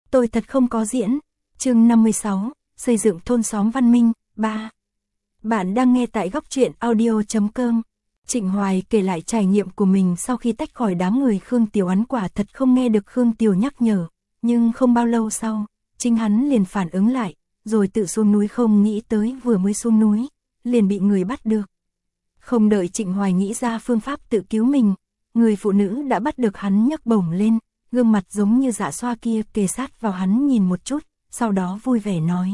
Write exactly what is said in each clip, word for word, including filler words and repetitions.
tôi thật không có diễn. Chương năm mươi sáu, xây dựng thôn xóm văn minh, ba. Bạn đang nghe tại góc truyện audio chấm com. Trịnh Hoài kể lại trải nghiệm của mình sau khi tách khỏi đám người Khương Tiểu Án, quả thật không nghe được Khương Tiểu nhắc nhở, nhưng không bao lâu sau, chính hắn liền phản ứng lại, rồi tự xuống núi, không nghĩ tới vừa mới xuống núi, liền bị người bắt được. Không đợi Trịnh Hoài nghĩ ra phương pháp tự cứu mình, người phụ nữ đã bắt được hắn nhấc bổng lên, gương mặt giống như dạ xoa kia kề sát vào hắn nhìn một chút, sau đó vui vẻ nói.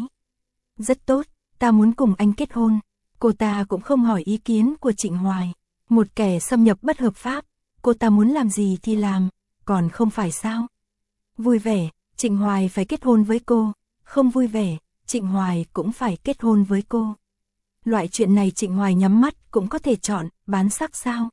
Rất tốt, ta muốn cùng anh kết hôn. Cô ta cũng không hỏi ý kiến của Trịnh Hoài. Một kẻ xâm nhập bất hợp pháp, cô ta muốn làm gì thì làm, còn không phải sao? Vui vẻ, Trịnh Hoài phải kết hôn với cô, không vui vẻ, Trịnh Hoài cũng phải kết hôn với cô. Loại chuyện này Trịnh Hoài nhắm mắt cũng có thể chọn, bán sắc sao?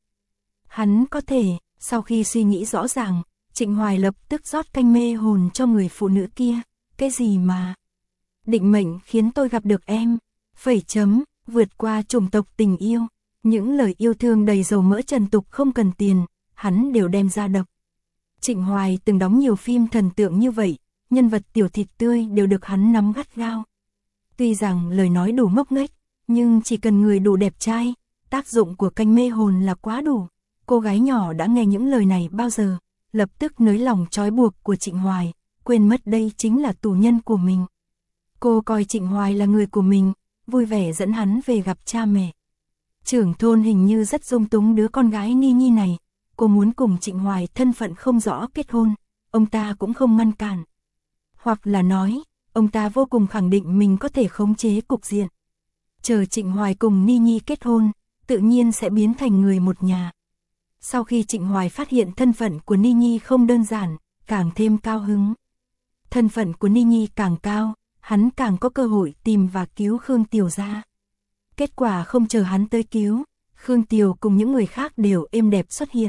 Hắn có thể, sau khi suy nghĩ rõ ràng, Trịnh Hoài lập tức rót canh mê hồn cho người phụ nữ kia. Cái gì mà? Định mệnh khiến tôi gặp được em. Phẩy chấm, vượt qua chủng tộc tình yêu. Những lời yêu thương đầy dầu mỡ trần tục không cần tiền, hắn đều đem ra đập. Trịnh Hoài từng đóng nhiều phim thần tượng như vậy, nhân vật tiểu thịt tươi đều được hắn nắm gắt gao. Tuy rằng lời nói đủ ngốc nghếch, nhưng chỉ cần người đủ đẹp trai, tác dụng của canh mê hồn là quá đủ. Cô gái nhỏ đã nghe những lời này bao giờ, lập tức nới lỏng trói buộc của Trịnh Hoài, quên mất đây chính là tù nhân của mình. Cô coi Trịnh Hoài là người của mình, vui vẻ dẫn hắn về gặp cha mẹ. Trưởng thôn hình như rất dung túng đứa con gái Ni Nhi này, cô muốn cùng Trịnh Hoài thân phận không rõ kết hôn, ông ta cũng không ngăn cản. Hoặc là nói, ông ta vô cùng khẳng định mình có thể khống chế cục diện. Chờ Trịnh Hoài cùng Ni Nhi kết hôn, tự nhiên sẽ biến thành người một nhà. Sau khi Trịnh Hoài phát hiện thân phận của Ni Nhi không đơn giản, càng thêm cao hứng. Thân phận của Ni Nhi càng cao, hắn càng có cơ hội tìm và cứu Khương Tiểu ra. Kết quả không chờ hắn tới cứu, Khương Tiểu cùng những người khác đều êm đẹp xuất hiện.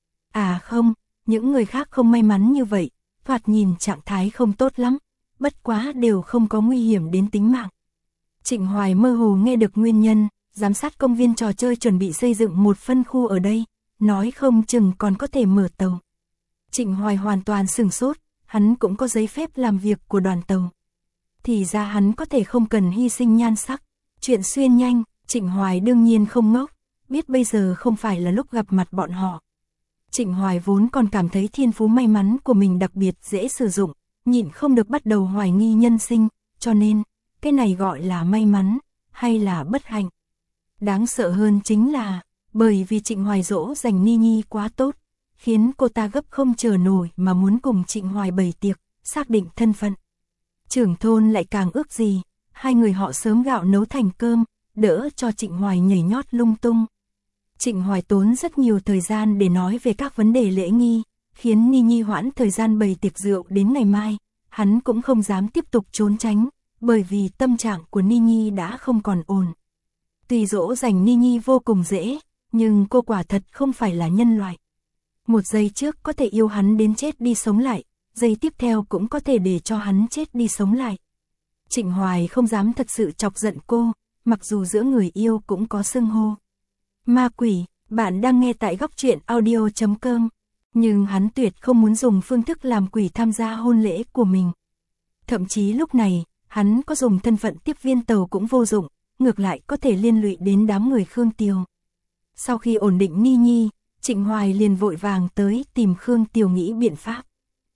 À không, những người khác không may mắn như vậy, thoạt nhìn trạng thái không tốt lắm, bất quá đều không có nguy hiểm đến tính mạng. Trịnh Hoài mơ hồ nghe được nguyên nhân, giám sát công viên trò chơi chuẩn bị xây dựng một phân khu ở đây, nói không chừng còn có thể mở tàu. Trịnh Hoài hoàn toàn sửng sốt, hắn cũng có giấy phép làm việc của đoàn tàu. Thì ra hắn có thể không cần hy sinh nhan sắc. Chuyện xuyên nhanh, Trịnh Hoài đương nhiên không ngốc, biết bây giờ không phải là lúc gặp mặt bọn họ. Trịnh Hoài vốn còn cảm thấy thiên phú may mắn của mình đặc biệt dễ sử dụng, nhịn không được bắt đầu hoài nghi nhân sinh, cho nên, cái này gọi là may mắn, hay là bất hạnh. Đáng sợ hơn chính là, bởi vì Trịnh Hoài dỗ dành Ni Nhi quá tốt, khiến cô ta gấp không chờ nổi mà muốn cùng Trịnh Hoài bày tiệc, xác định thân phận. Trưởng thôn lại càng ước gì, hai người họ sớm gạo nấu thành cơm, đỡ cho Trịnh Hoài nhảy nhót lung tung. Trịnh Hoài tốn rất nhiều thời gian để nói về các vấn đề lễ nghi, khiến Ni Nhi hoãn thời gian bày tiệc rượu đến ngày mai, hắn cũng không dám tiếp tục trốn tránh, bởi vì tâm trạng của Ni Nhi đã không còn ổn. Tuy dỗ dành Ni Nhi vô cùng dễ, nhưng cô quả thật không phải là nhân loại. Một giây trước có thể yêu hắn đến chết đi sống lại, giây tiếp theo cũng có thể để cho hắn chết đi sống lại. Trịnh Hoài không dám thật sự chọc giận cô, mặc dù giữa người yêu cũng có xưng hô. Ma quỷ, bạn đang nghe tại góc truyện audio chấm com, nhưng hắn tuyệt không muốn dùng phương thức làm quỷ tham gia hôn lễ của mình. Thậm chí lúc này, hắn có dùng thân phận tiếp viên tàu cũng vô dụng, ngược lại có thể liên lụy đến đám người Khương Tiểu. Sau khi ổn định Ni Nhi, Trịnh Hoài liền vội vàng tới tìm Khương Tiểu nghĩ biện pháp.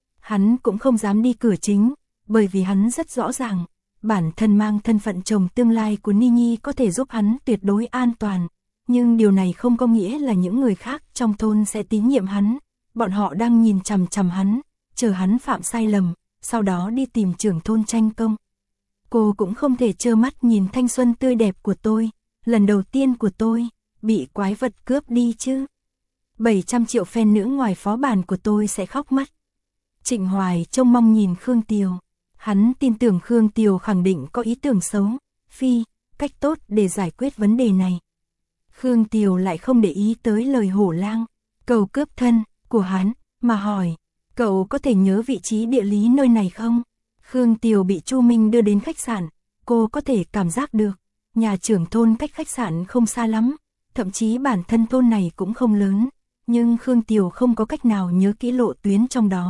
Hắn cũng không dám đi cửa chính, bởi vì hắn rất rõ ràng, bản thân mang thân phận chồng tương lai của Ni Nhi có thể giúp hắn tuyệt đối an toàn, nhưng điều này không có nghĩa là những người khác trong thôn sẽ tín nhiệm hắn, bọn họ đang nhìn chằm chằm hắn, chờ hắn phạm sai lầm, sau đó đi tìm trưởng thôn tranh công. Cô cũng không thể trơ mắt nhìn thanh xuân tươi đẹp của tôi, lần đầu tiên của tôi, bị quái vật cướp đi chứ. bảy trăm triệu fan nữ ngoài phó bản của tôi sẽ khóc mất. Trịnh Hoài trông mong nhìn Khương Tiểu. Hắn tin tưởng Khương Tiểu khẳng định có ý tưởng xấu, phi, cách tốt để giải quyết vấn đề này. Khương Tiểu lại không để ý tới lời hổ lang, cầu cướp thân của hắn, mà hỏi, cậu có thể nhớ vị trí địa lý nơi này không? Khương Tiểu bị Chu Minh đưa đến khách sạn, cô có thể cảm giác được, nhà trưởng thôn cách khách sạn không xa lắm, thậm chí bản thân thôn này cũng không lớn, nhưng Khương Tiểu không có cách nào nhớ kỹ lộ tuyến trong đó,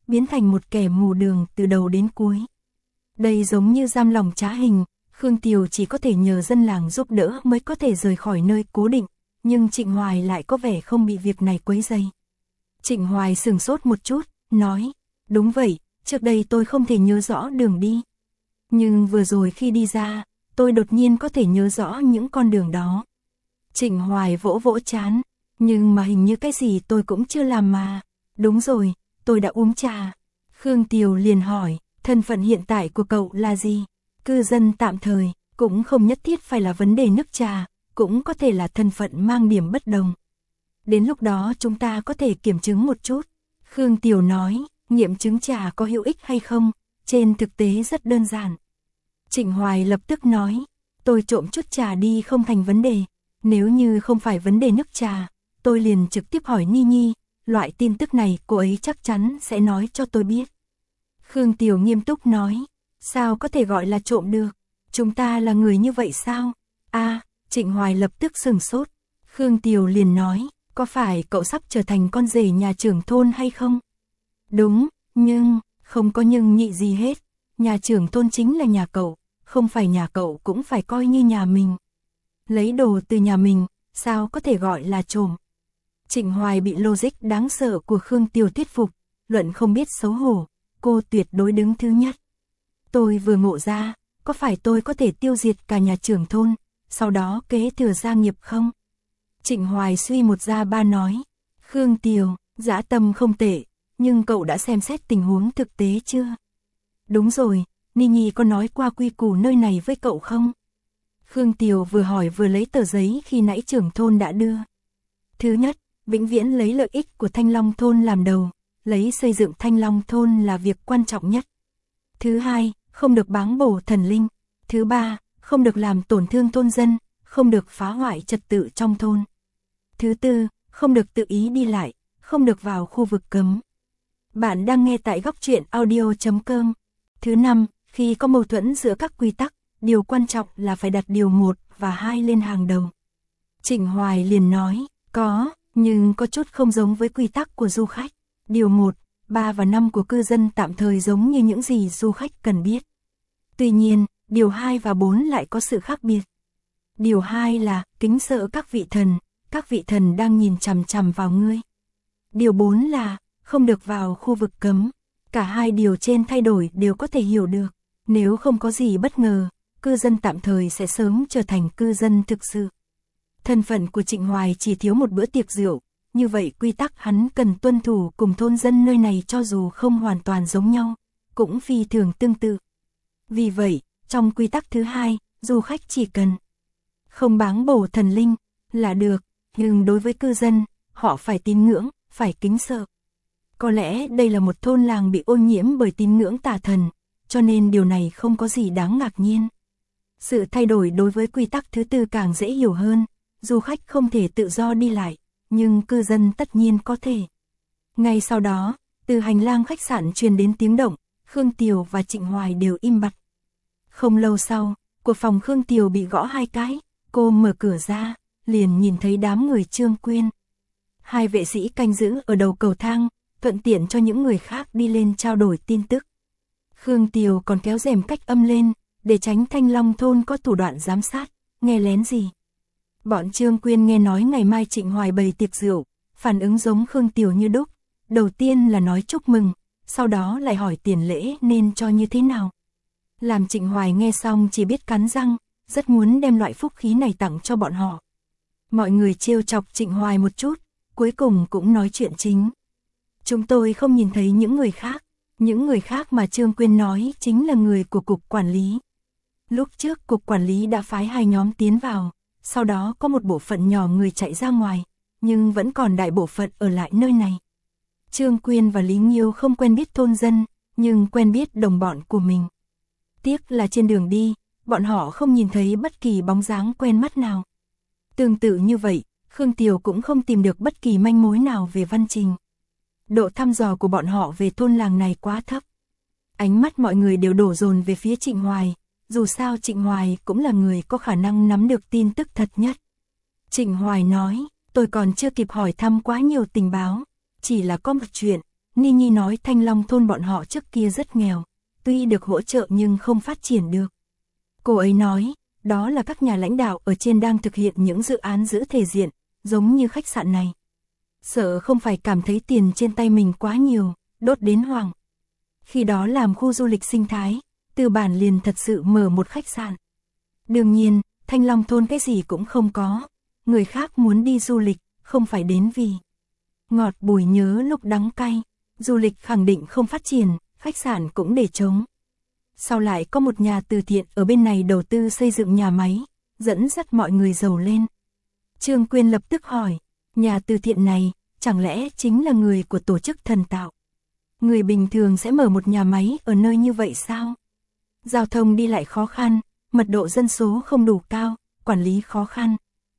biến thành một kẻ mù đường từ đầu đến cuối. Đây giống như giam lỏng trá hình, Khương Tiều chỉ có thể nhờ dân làng giúp đỡ mới có thể rời khỏi nơi cố định, nhưng Trịnh Hoài lại có vẻ không bị việc này quấy rầy. Trịnh Hoài sửng sốt một chút, nói, đúng vậy, trước đây tôi không thể nhớ rõ đường đi. Nhưng vừa rồi khi đi ra, tôi đột nhiên có thể nhớ rõ những con đường đó. Trịnh Hoài vỗ vỗ trán, nhưng mà hình như cái gì tôi cũng chưa làm mà. Đúng rồi, tôi đã uống trà. Khương Tiều liền hỏi, thân phận hiện tại của cậu là gì? Cư dân tạm thời, cũng không nhất thiết phải là vấn đề nước trà, cũng có thể là thân phận mang điểm bất đồng. Đến lúc đó chúng ta có thể kiểm chứng một chút. Khương Tiều nói, nghiệm chứng trà có hữu ích hay không, trên thực tế rất đơn giản. Trịnh Hoài lập tức nói, tôi trộm chút trà đi không thành vấn đề. Nếu như không phải vấn đề nước trà, tôi liền trực tiếp hỏi Ni Nhi, loại tin tức này cô ấy chắc chắn sẽ nói cho tôi biết. Khương Tiều nghiêm túc nói, sao có thể gọi là trộm được, chúng ta là người như vậy sao? A, Trịnh Hoài lập tức sừng sốt. Khương Tiều liền nói, có phải cậu sắp trở thành con rể nhà trưởng thôn hay không? Đúng, nhưng, không có nhưng nhị gì hết, nhà trưởng thôn chính là nhà cậu, không phải nhà cậu cũng phải coi như nhà mình. Lấy đồ từ nhà mình, sao có thể gọi là trộm? Trịnh Hoài bị logic đáng sợ của Khương Tiều thuyết phục, luận không biết xấu hổ, cô tuyệt đối đứng thứ nhất. Tôi vừa ngộ ra, có phải tôi có thể tiêu diệt cả nhà trưởng thôn, sau đó kế thừa gia nghiệp không? Trịnh Hoài suy một ra ba nói, Khương Tiều, dã tâm không tệ, nhưng cậu đã xem xét tình huống thực tế chưa? Đúng rồi, Ni Nhi có nói qua quy củ nơi này với cậu không? Khương Tiều vừa hỏi vừa lấy tờ giấy khi nãy trưởng thôn đã đưa. Thứ nhất, vĩnh viễn lấy lợi ích của Thanh Long thôn làm đầu, lấy xây dựng Thanh Long thôn là việc quan trọng nhất. Thứ hai, không được báng bổ thần linh. Thứ ba, không được làm tổn thương thôn dân, không được phá hoại trật tự trong thôn. Thứ tư, không được tự ý đi lại, không được vào khu vực cấm. Bạn đang nghe tại góc truyện audio chấm com. Thứ năm, khi có mâu thuẫn giữa các quy tắc, điều quan trọng là phải đặt điều một và hai lên hàng đầu. Trịnh Hoài liền nói, có, nhưng có chút không giống với quy tắc của du khách. Điều một, ba và năm của cư dân tạm thời giống như những gì du khách cần biết. Tuy nhiên, điều hai và bốn lại có sự khác biệt. Điều hai là kính sợ các vị thần, các vị thần đang nhìn chằm chằm vào ngươi. Điều bốn là không được vào khu vực cấm. Cả hai điều trên thay đổi đều có thể hiểu được. Nếu không có gì bất ngờ, cư dân tạm thời sẽ sớm trở thành cư dân thực sự. Thân phận của Trịnh Hoài chỉ thiếu một bữa tiệc rượu, như vậy quy tắc hắn cần tuân thủ cùng thôn dân nơi này cho dù không hoàn toàn giống nhau, cũng phi thường tương tự. Vì vậy, trong quy tắc thứ hai, du khách chỉ cần không báng bổ thần linh là được, nhưng đối với cư dân, họ phải tín ngưỡng, phải kính sợ. Có lẽ đây là một thôn làng bị ô nhiễm bởi tín ngưỡng tà thần, cho nên điều này không có gì đáng ngạc nhiên. Sự thay đổi đối với quy tắc thứ tư càng dễ hiểu hơn, du khách không thể tự do đi lại, nhưng cư dân tất nhiên có thể. Ngay sau đó, từ hành lang khách sạn truyền đến tiếng động, Khương Tiều và Trịnh Hoài đều im bặt. Không lâu sau, của phòng Khương Tiều bị gõ hai cái, cô mở cửa ra, liền nhìn thấy đám người Trương Quyên. Hai vệ sĩ canh giữ ở đầu cầu thang, thuận tiện cho những người khác đi lên trao đổi tin tức. Khương Tiều còn kéo rèm cách âm lên, để tránh Thanh Long thôn có thủ đoạn giám sát, nghe lén gì. Bọn Trương Quyên nghe nói ngày mai Trịnh Hoài bày tiệc rượu, phản ứng giống Khương Tiều như đúc. Đầu tiên là nói chúc mừng, sau đó lại hỏi tiền lễ nên cho như thế nào. Làm Trịnh Hoài nghe xong chỉ biết cắn răng, rất muốn đem loại phúc khí này tặng cho bọn họ. Mọi người trêu chọc Trịnh Hoài một chút, cuối cùng cũng nói chuyện chính. Chúng tôi không nhìn thấy những người khác, những người khác mà Trương Quyên nói chính là người của cục quản lý. Lúc trước cục quản lý đã phái hai nhóm tiến vào, sau đó có một bộ phận nhỏ người chạy ra ngoài, nhưng vẫn còn đại bộ phận ở lại nơi này. Trương Quyên và Lý Nghiêu không quen biết thôn dân, nhưng quen biết đồng bọn của mình. Tiếc là trên đường đi, bọn họ không nhìn thấy bất kỳ bóng dáng quen mắt nào. Tương tự như vậy, Khương Tiều cũng không tìm được bất kỳ manh mối nào về Văn Trình. Độ thăm dò của bọn họ về thôn làng này quá thấp. Ánh mắt mọi người đều đổ dồn về phía Trịnh Hoài, dù sao Trịnh Hoài cũng là người có khả năng nắm được tin tức thật nhất. Trịnh Hoài nói, tôi còn chưa kịp hỏi thăm quá nhiều tình báo, chỉ là có một chuyện, Ni Nhi nói Thanh Long thôn bọn họ trước kia rất nghèo, tuy được hỗ trợ nhưng không phát triển được. Cô ấy nói, đó là các nhà lãnh đạo ở trên đang thực hiện những dự án giữ thể diện, giống như khách sạn này. Sợ không phải cảm thấy tiền trên tay mình quá nhiều, đốt đến hoảng. Khi đó làm khu du lịch sinh thái, tư bản liền thật sự mở một khách sạn. Đương nhiên, Thanh Long thôn cái gì cũng không có, người khác muốn đi du lịch, không phải đến vì ngọt bùi nhớ lúc đắng cay, du lịch khẳng định không phát triển, khách sạn cũng để trống. Sau lại có một nhà từ thiện ở bên này đầu tư xây dựng nhà máy, dẫn dắt mọi người giàu lên. Trương Quyên lập tức hỏi, nhà từ thiện này, chẳng lẽ chính là người của tổ chức thần tạo? Người bình thường sẽ mở một nhà máy ở nơi như vậy sao? Giao thông đi lại khó khăn, mật độ dân số không đủ cao, quản lý khó khăn.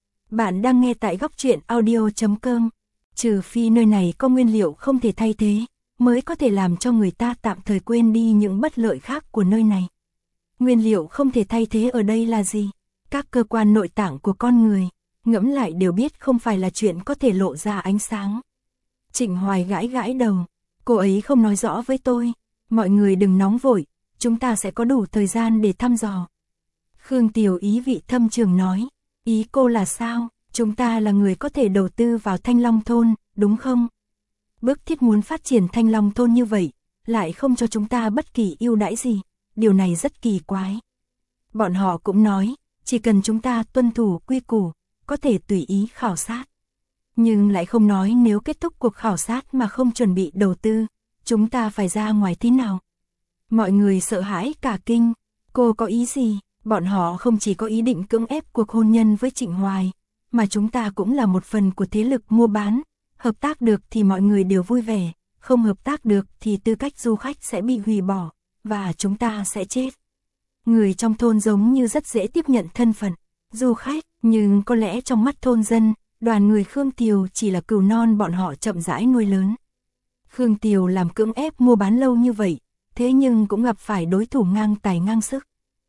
Bạn đang nghe tại góc truyện audio chấm com. Trừ phi nơi này có nguyên liệu không thể thay thế, mới có thể làm cho người ta tạm thời quên đi những bất lợi khác của nơi này. Nguyên liệu không thể thay thế ở đây là gì? Các cơ quan nội tạng của con người, ngẫm lại đều biết không phải là chuyện có thể lộ ra ánh sáng. Trịnh Hoài gãi gãi đầu, cô ấy không nói rõ với tôi, mọi người đừng nóng vội, chúng ta sẽ có đủ thời gian để thăm dò. Khương Tiểu ý vị thâm trường nói, ý cô là sao? Chúng ta là người có thể đầu tư vào Thanh Long thôn, đúng không? Bức thiết muốn phát triển Thanh Long thôn như vậy, lại không cho chúng ta bất kỳ ưu đãi gì, điều này rất kỳ quái. Bọn họ cũng nói, chỉ cần chúng ta tuân thủ quy củ, có thể tùy ý khảo sát. Nhưng lại không nói nếu kết thúc cuộc khảo sát mà không chuẩn bị đầu tư, chúng ta phải ra ngoài thế nào? Mọi người sợ hãi cả kinh, cô có ý gì? Bọn họ không chỉ có ý định cưỡng ép cuộc hôn nhân với Trịnh Hoài, mà chúng ta cũng là một phần của thế lực mua bán, hợp tác được thì mọi người đều vui vẻ, không hợp tác được thì tư cách du khách sẽ bị hủy bỏ, và chúng ta sẽ chết. Người trong thôn giống như rất dễ tiếp nhận thân phận du khách, nhưng có lẽ trong mắt thôn dân, đoàn người Khương Tiều chỉ là cừu non bọn họ chậm rãi nuôi lớn. Khương Tiều làm cưỡng ép mua bán lâu như vậy, thế nhưng cũng gặp phải đối thủ ngang tài ngang sức.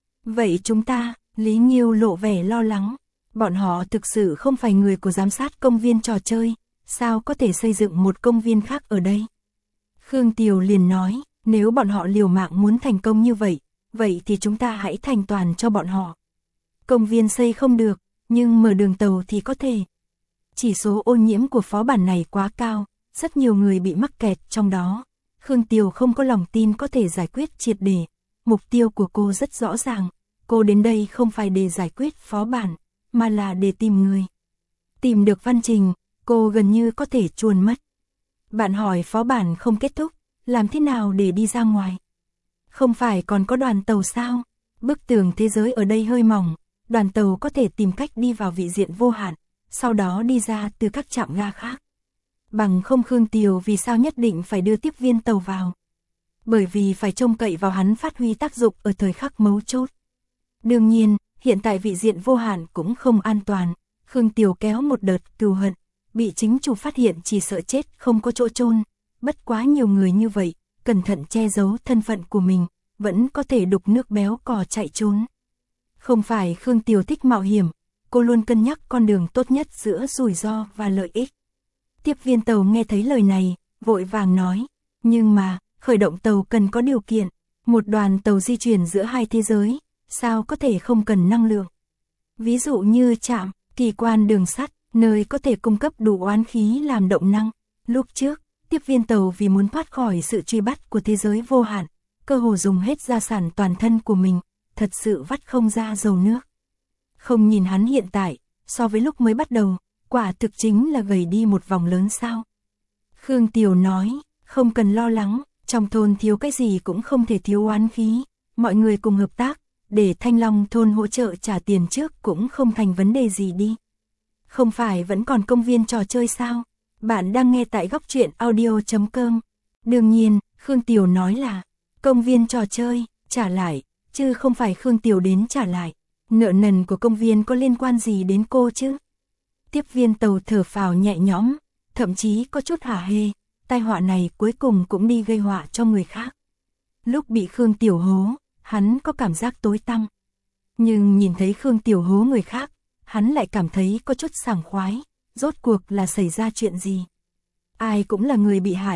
Vậy chúng ta, Lý Nghiêu lộ vẻ lo lắng, bọn họ thực sự không phải người của giám sát công viên trò chơi, sao có thể xây dựng một công viên khác ở đây? Khương Tiều liền nói, nếu bọn họ liều mạng muốn thành công như vậy, vậy thì chúng ta hãy thành toàn cho bọn họ. Công viên xây không được, nhưng mở đường tàu thì có thể. Chỉ số ô nhiễm của phó bản này quá cao, rất nhiều người bị mắc kẹt trong đó. Khương Tiều không có lòng tin có thể giải quyết triệt để. Mục tiêu của cô rất rõ ràng, cô đến đây không phải để giải quyết phó bản, mà là để tìm người. Tìm được Văn Trình, cô gần như có thể chuồn mất. Bạn hỏi phó bản không kết thúc, làm thế nào để đi ra ngoài? Không phải còn có đoàn tàu sao? Bức tường thế giới ở đây hơi mỏng, đoàn tàu có thể tìm cách đi vào vị diện vô hạn, sau đó đi ra từ các trạm ga khác. Bằng không Khương Tiều vì sao nhất định phải đưa tiếp viên tàu vào? Bởi vì phải trông cậy vào hắn phát huy tác dụng ở thời khắc mấu chốt. Đương nhiên, hiện tại vị diện vô hạn cũng không an toàn. Khương Tiều kéo một đợt cừu hận, bị chính chủ phát hiện chỉ sợ chết không có chỗ chôn. Bất quá nhiều người như vậy, cẩn thận che giấu thân phận của mình, vẫn có thể đục nước béo cò chạy trốn. Không phải Khương Tiều thích mạo hiểm, cô luôn cân nhắc con đường tốt nhất giữa rủi ro và lợi ích. Tiếp viên tàu nghe thấy lời này, vội vàng nói, nhưng mà, khởi động tàu cần có điều kiện, một đoàn tàu di chuyển giữa hai thế giới, sao có thể không cần năng lượng? Ví dụ như trạm, kỳ quan đường sắt, nơi có thể cung cấp đủ oán khí làm động năng. Lúc trước, tiếp viên tàu vì muốn thoát khỏi sự truy bắt của thế giới vô hạn, cơ hồ dùng hết gia sản toàn thân của mình, thật sự vắt không ra dầu nước. Không nhìn hắn hiện tại, so với lúc mới bắt đầu, quả thực chính là gầy đi một vòng lớn sao. Khương Tiều nói, không cần lo lắng, trong thôn thiếu cái gì cũng không thể thiếu oán khí, mọi người cùng hợp tác, để Thanh Long thôn hỗ trợ trả tiền trước cũng không thành vấn đề gì đi. Không phải vẫn còn công viên trò chơi sao? Bạn đang nghe tại góc truyện audio chấm com. Đương nhiên, Khương Tiều nói là, công viên trò chơi, trả lại, chứ không phải Khương Tiều đến trả lại. Nợ nần của công viên có liên quan gì đến cô chứ? Tiếp viên tàu thở phào nhẹ nhõm, thậm chí có chút hả hê, tai họa này cuối cùng cũng đi gây họa cho người khác. Lúc bị Khương Tiểu hố, hắn có cảm giác tối tăm. Nhưng nhìn thấy Khương Tiểu hố người khác, hắn lại cảm thấy có chút sảng khoái, rốt cuộc là xảy ra chuyện gì. Ai cũng là người bị hại,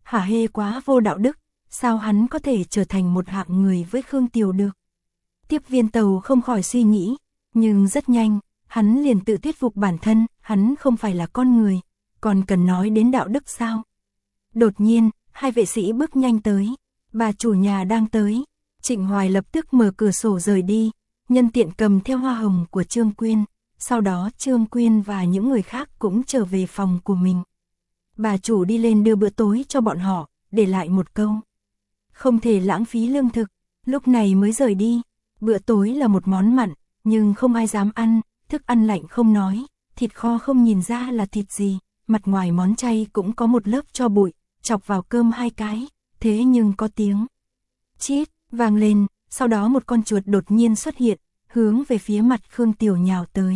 hả hê quá vô đạo đức, sao hắn có thể trở thành một hạng người với Khương Tiều được. Tiếp viên tàu không khỏi suy nghĩ, nhưng rất nhanh, hắn liền tự thuyết phục bản thân, hắn không phải là con người, còn cần nói đến đạo đức sao. Đột nhiên, hai vệ sĩ bước nhanh tới, bà chủ nhà đang tới, Trịnh Hoài lập tức mở cửa sổ rời đi, nhân tiện cầm theo hoa hồng của Trương Quyên, sau đó Trương Quyên và những người khác cũng trở về phòng của mình. Bà chủ đi lên đưa bữa tối cho bọn họ, để lại một câu. Không thể lãng phí lương thực, lúc này mới rời đi. Bữa tối là một món mặn, nhưng không ai dám ăn, thức ăn lạnh không nói, thịt kho không nhìn ra là thịt gì, mặt ngoài món chay cũng có một lớp tro bụi, chọc vào cơm hai cái, thế nhưng có tiếng chít vang lên, sau đó một con chuột đột nhiên xuất hiện, hướng về phía mặt Khương Tiều nhào tới.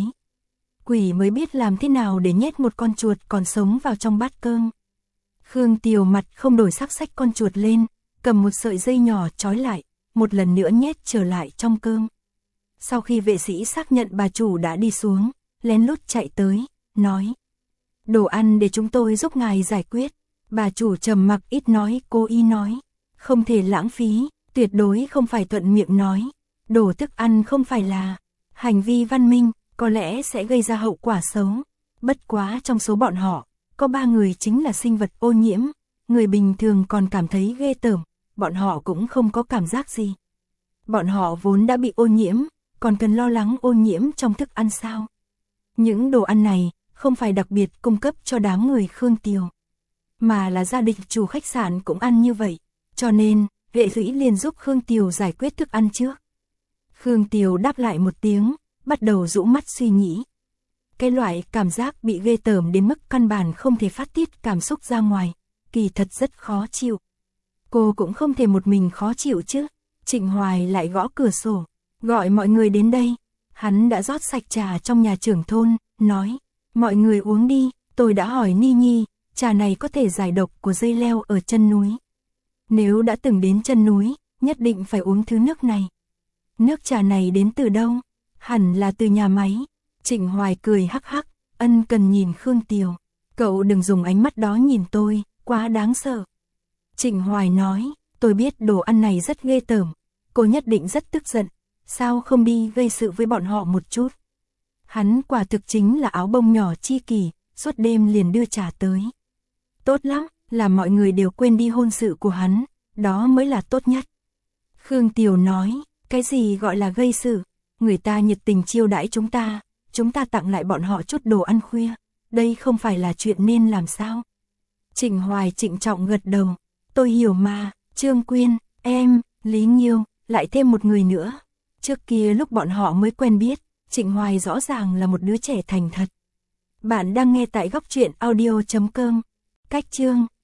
Quỷ mới biết làm thế nào để nhét một con chuột còn sống vào trong bát cơm. Khương Tiều mặt không đổi sắc xách con chuột lên, cầm một sợi dây nhỏ trói lại, một lần nữa nhét trở lại trong cơm. Sau khi vệ sĩ xác nhận bà chủ đã đi xuống, lén lút chạy tới, nói: đồ ăn để chúng tôi giúp ngài giải quyết. Bà chủ trầm mặc ít nói, cố ý nói: không thể lãng phí, tuyệt đối không phải thuận miệng nói. Đổ thức ăn không phải là hành vi văn minh, có lẽ sẽ gây ra hậu quả xấu. Bất quá trong số bọn họ, có ba người chính là sinh vật ô nhiễm, người bình thường còn cảm thấy ghê tởm, bọn họ cũng không có cảm giác gì. Bọn họ vốn đã bị ô nhiễm, còn cần lo lắng ô nhiễm trong thức ăn sao? Những đồ ăn này không phải đặc biệt cung cấp cho đám người Khương Tiều, mà là gia đình chủ khách sạn cũng ăn như vậy, cho nên vệ sĩ liền giúp Khương Tiều giải quyết thức ăn trước. Khương Tiều đáp lại một tiếng, bắt đầu rũ mắt suy nghĩ. Cái loại cảm giác bị ghê tởm đến mức căn bản không thể phát tiết cảm xúc ra ngoài, kỳ thật rất khó chịu. Cô cũng không thể một mình khó chịu chứ. Trịnh Hoài lại gõ cửa sổ, gọi mọi người đến đây. Hắn đã rót sạch trà trong nhà trưởng thôn, nói: mọi người uống đi, tôi đã hỏi Ni Nhi, trà này có thể giải độc của dây leo ở chân núi. Nếu đã từng đến chân núi, nhất định phải uống thứ nước này. Nước trà này đến từ đâu? Hẳn là từ nhà máy. Trịnh Hoài cười hắc hắc, ân cần nhìn Khương Tiều. Cậu đừng dùng ánh mắt đó nhìn tôi, quá đáng sợ. Trịnh Hoài nói: tôi biết đồ ăn này rất ghê tởm, cô nhất định rất tức giận, sao không đi gây sự với bọn họ một chút. Hắn quả thực chính là áo bông nhỏ chi kỷ, suốt đêm liền đưa trà tới. Tốt lắm, làm mọi người đều quên đi hôn sự của hắn, đó mới là tốt nhất. Khương Tiều nói: cái gì gọi là gây sự, người ta nhiệt tình chiêu đãi chúng ta, chúng ta tặng lại bọn họ chút đồ ăn khuya, đây không phải là chuyện nên làm sao? Trịnh Hoài trịnh trọng gật đầu: tôi hiểu mà, Trương Quyên, em, Lý Nghiêu, lại thêm một người nữa. Trước kia lúc bọn họ mới quen biết, Trịnh Hoài rõ ràng là một đứa trẻ thành thật. Bạn đang nghe tại góc truyện audio chấm com. Cách chương